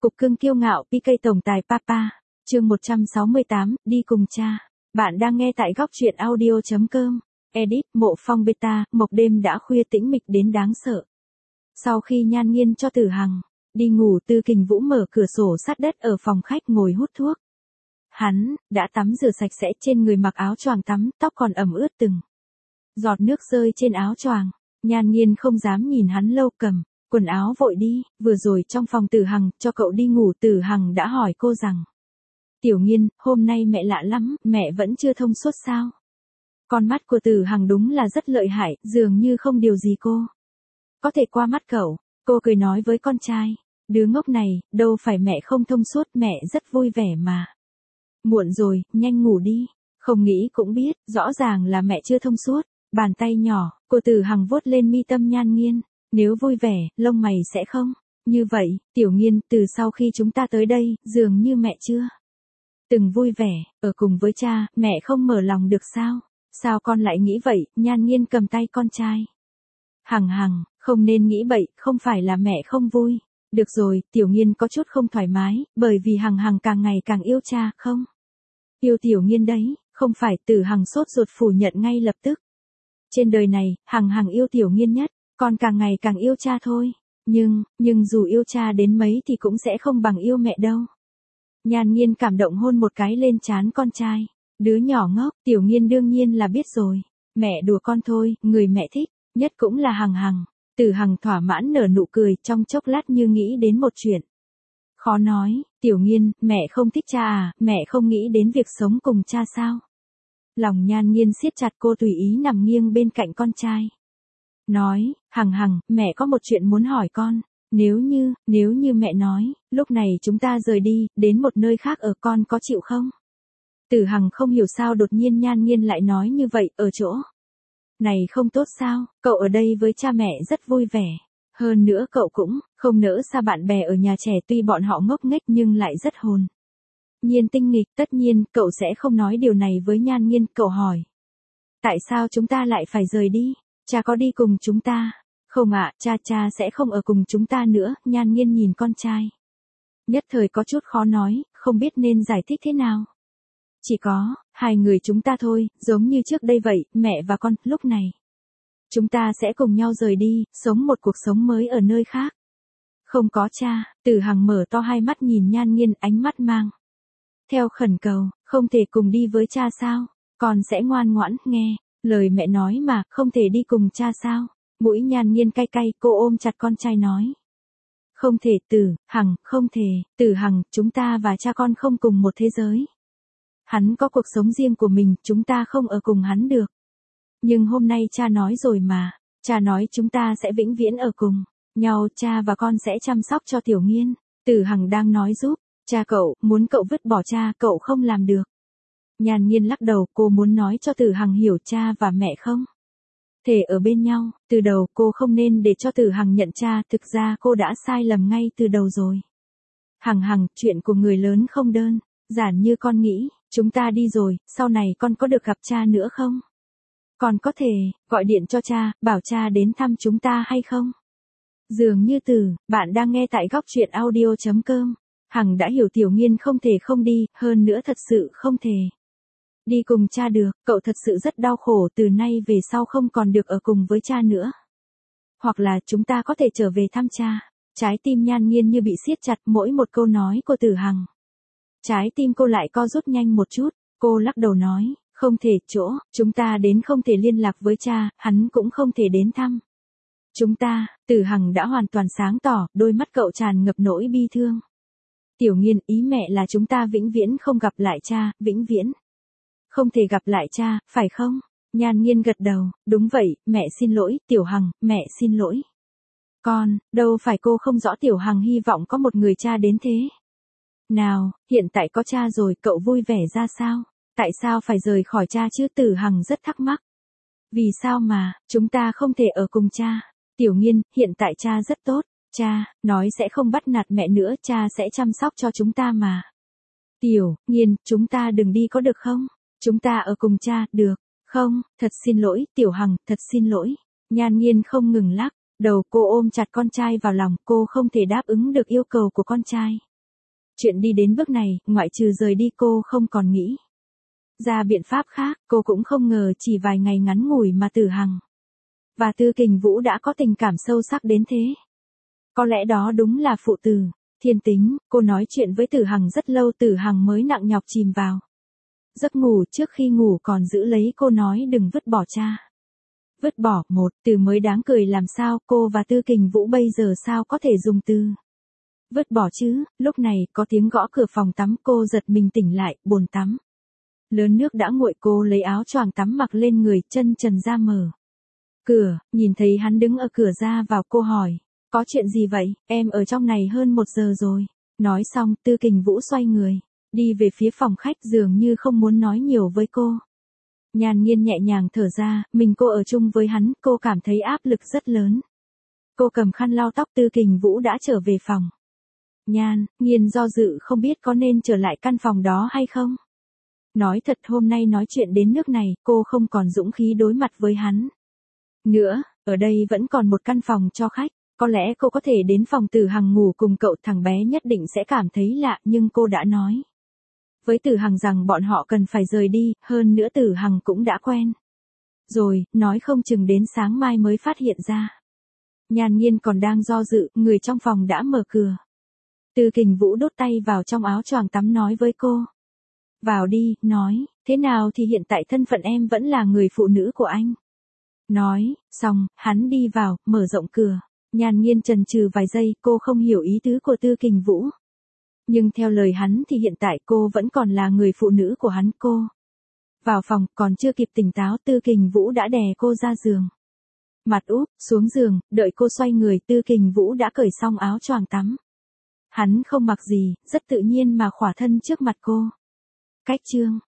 Cục cưng kiêu ngạo PK tổng tài Papa, chương 168, đi cùng cha. Bạn đang nghe tại góc truyện audio.com. Edit, Mộ Phong Beta, Mộc đêm đã khuya tĩnh mịch đến đáng sợ. Sau khi nhan nghiên cho Tử Hằng đi ngủ, Tư Kình Vũ mở cửa sổ sát đất ở phòng khách ngồi hút thuốc. Hắn đã tắm rửa sạch sẽ, trên người mặc áo choàng tắm, tóc còn ẩm ướt từng giọt nước rơi trên áo choàng. Nhan nghiên không dám nhìn hắn lâu, cầm quần áo vội đi. Vừa rồi trong phòng Tử Hằng cho cậu đi ngủ, Tử Hằng đã hỏi cô rằng: Tiểu Nghiên, hôm nay mẹ lạ lắm, mẹ vẫn chưa thông suốt sao? Con mắt của Tử Hằng đúng là rất lợi hại, dường như không điều gì cô có thể qua mắt cậu. Cô cười nói với con trai: Đứa ngốc này, đâu phải mẹ không thông suốt, mẹ rất vui vẻ mà. Muộn rồi, nhanh ngủ đi. Không nghĩ cũng biết, rõ ràng là mẹ chưa thông suốt. Bàn tay nhỏ của Tử Hằng vuốt lên mi tâm nhan nghiên. Nếu vui vẻ, lông mày sẽ không như vậy. Tiểu Nghiên, từ sau khi chúng ta tới đây, dường như mẹ chưa từng vui vẻ, ở cùng với cha, mẹ không mở lòng được sao? Sao con lại nghĩ vậy? Nhan nghiên cầm tay con trai. Hằng, không nên nghĩ bậy, không phải là mẹ không vui. Được rồi, Tiểu Nghiên có chút không thoải mái, bởi vì Hằng càng ngày càng yêu cha, không? Yêu Tiểu Nghiên đấy, không phải. Tử Hằng sốt ruột phủ nhận ngay lập tức. Trên đời này, Hằng yêu Tiểu Nghiên nhất, con càng ngày càng yêu cha thôi. Nhưng dù yêu cha đến mấy thì cũng sẽ không bằng yêu mẹ đâu. Nhan nghiên cảm động hôn một cái lên trán con trai. Đứa nhỏ ngốc, Tiểu Nghiên đương nhiên là biết rồi. Mẹ đùa con thôi, người mẹ thích nhất cũng là Hằng. Tử Hằng thỏa mãn nở nụ cười, trong chốc lát như nghĩ đến một chuyện khó nói. Tiểu Nghiên, mẹ không thích cha à? Mẹ không nghĩ đến việc sống cùng cha sao? Lòng nhan nghiên siết chặt, cô tùy ý nằm nghiêng bên cạnh con trai. Nói: Hằng, mẹ có một chuyện muốn hỏi con. Nếu như mẹ nói, lúc này chúng ta rời đi, đến một nơi khác ở, con có chịu không? Tử Hằng không hiểu sao đột nhiên nhan nghiên lại nói như vậy, ở chỗ này không tốt sao? Cậu ở đây với cha mẹ rất vui vẻ. Hơn nữa cậu cũng không nỡ xa bạn bè ở nhà trẻ, tuy bọn họ ngốc nghếch nhưng lại rất hồn nhiên tinh nghịch. Tất nhiên, cậu sẽ không nói điều này với nhan nghiên. Cậu hỏi: Tại sao chúng ta lại phải rời đi? Cha có đi cùng chúng ta? Không ạ, cha sẽ không ở cùng chúng ta nữa. Nhan nghiên nhìn con trai, nhất thời có chút khó nói, không biết nên giải thích thế nào. Chỉ có hai người chúng ta thôi, giống như trước đây vậy, mẹ và con. Lúc này chúng ta sẽ cùng nhau rời đi, sống một cuộc sống mới ở nơi khác. Không có cha. Tử Hằng mở to hai mắt nhìn nhan nghiên, ánh mắt mang theo khẩn cầu. Không thể cùng đi với cha sao? Con sẽ ngoan ngoãn nghe lời mẹ nói mà. Không thể đi cùng cha sao? Mũi nhan nghiên cay cay, cô ôm chặt con trai nói: Không thể Tử Hằng, không thể. Tử Hằng, chúng ta và cha con không cùng một thế giới. Hắn có cuộc sống riêng của mình, chúng ta không ở cùng hắn được. Nhưng hôm nay cha nói rồi mà. Cha nói chúng ta sẽ vĩnh viễn ở cùng nhau, cha và con sẽ chăm sóc cho Tiểu Nghiên. Tử Hằng đang nói giúp cha cậu, muốn cậu vứt bỏ cha, cậu không làm được. Nhan nghiên lắc đầu, cô muốn nói cho Tử Hằng hiểu cha và mẹ không thể ở bên nhau. Từ đầu cô không nên để cho Tử Hằng nhận cha, thực ra cô đã sai lầm ngay từ đầu rồi. Hằng, chuyện của người lớn không đơn giản như con nghĩ. Chúng ta đi rồi, sau này con có được gặp cha nữa không? Con có thể gọi điện cho cha, bảo cha đến thăm chúng ta hay không? Dường như bạn đang nghe tại góc truyện audio.com. Hằng đã hiểu Tiểu Nghiên không thể không đi, hơn nữa thật sự không thể đi cùng cha được. Cậu thật sự rất đau khổ, từ nay về sau không còn được ở cùng với cha nữa. Hoặc là chúng ta có thể trở về thăm cha. Trái tim nhan nghiên như bị siết chặt, mỗi một câu nói của Tử Hằng. Trái tim cô lại co rút nhanh một chút. Cô lắc đầu nói: Không thể, chúng ta đến không thể liên lạc với cha, hắn cũng không thể đến thăm chúng ta. Tử Hằng đã hoàn toàn sáng tỏ, đôi mắt cậu tràn ngập nỗi bi thương. Tiểu Nghiên, ý mẹ là chúng ta vĩnh viễn không gặp lại cha, vĩnh viễn không thể gặp lại cha, phải không? Nhan nghiên gật đầu, đúng vậy, mẹ xin lỗi. Tiểu Hằng, mẹ xin lỗi. Con, đâu phải cô không rõ. Tiểu Hằng hy vọng có một người cha đến thế nào, hiện tại có cha rồi, cậu vui vẻ ra sao? Tại sao phải rời khỏi cha chứ? Tử Hằng rất thắc mắc. Vì sao mà chúng ta không thể ở cùng cha? Tiểu Nghiên, hiện tại cha rất tốt. Cha nói sẽ không bắt nạt mẹ nữa, cha sẽ chăm sóc cho chúng ta mà. Tiểu Nghiên, chúng ta đừng đi có được không? Chúng ta ở cùng cha, được không? Thật xin lỗi, Tiểu Hằng, thật xin lỗi. Nhan nghiên không ngừng lắc đầu, cô ôm chặt con trai vào lòng, cô không thể đáp ứng được yêu cầu của con trai. Chuyện đi đến bước này, ngoại trừ rời đi cô không còn nghĩ ra biện pháp khác, cô cũng không ngờ chỉ vài ngày ngắn ngủi mà Tử Hằng và Tư Kình Vũ đã có tình cảm sâu sắc đến thế. Có lẽ đó đúng là phụ tử, thiên tính, cô nói chuyện với Tử Hằng rất lâu Tử Hằng mới nặng nhọc chìm vào giấc ngủ, trước khi ngủ còn giữ lấy cô nói đừng vứt bỏ cha. Vứt bỏ, một từ mới đáng cười làm sao, cô và Tư Kình Vũ bây giờ sao có thể dùng từ vứt bỏ chứ. Lúc này có tiếng gõ cửa phòng tắm, cô giật mình tỉnh lại, bồn tắm lớn nước đã nguội, cô lấy áo choàng tắm mặc lên người, chân trần ra mở cửa, nhìn thấy hắn đứng ở cửa ra vào, cô hỏi, có chuyện gì vậy, em ở trong này hơn 1 giờ rồi. Nói xong, Tư Kình Vũ xoay người đi về phía phòng khách, dường như không muốn nói nhiều với cô. Nhan Nghiên nhẹ nhàng thở ra, mình cô ở chung với hắn, cô cảm thấy áp lực rất lớn. Cô cầm khăn lau tóc, Tư Kình Vũ đã trở về phòng. Nhan Nghiên do dự không biết có nên trở lại căn phòng đó hay không. Nói thật hôm nay nói chuyện đến nước này, cô không còn dũng khí đối mặt với hắn nữa, ở đây vẫn còn một căn phòng cho khách. Có lẽ cô có thể đến phòng Tử Hằng ngủ cùng cậu, thằng bé nhất định sẽ cảm thấy lạ, nhưng cô đã nói với Tử Hằng rằng bọn họ cần phải rời đi, hơn nữa Tử Hằng cũng đã quen rồi, nói không chừng đến sáng mai mới phát hiện ra. Nhan Nghiên còn đang do dự, người trong phòng đã mở cửa. Tư Kình Vũ đút tay vào trong áo choàng tắm nói với cô, vào đi, nói, thế nào thì hiện tại thân phận em vẫn là người phụ nữ của anh. Nói xong, hắn đi vào, mở rộng cửa. Nhan Nghiên chần chừ vài giây, cô không hiểu ý tứ của Tư Kình Vũ. Nhưng theo lời hắn thì hiện tại cô vẫn còn là người phụ nữ của hắn. Cô vào phòng, còn chưa kịp tỉnh táo, Tư Kình Vũ đã đè cô ra giường. Mặt úp xuống giường, đợi cô xoay người, Tư Kình Vũ đã cởi xong áo choàng tắm. Hắn không mặc gì, rất tự nhiên mà khỏa thân trước mặt cô. Cách chương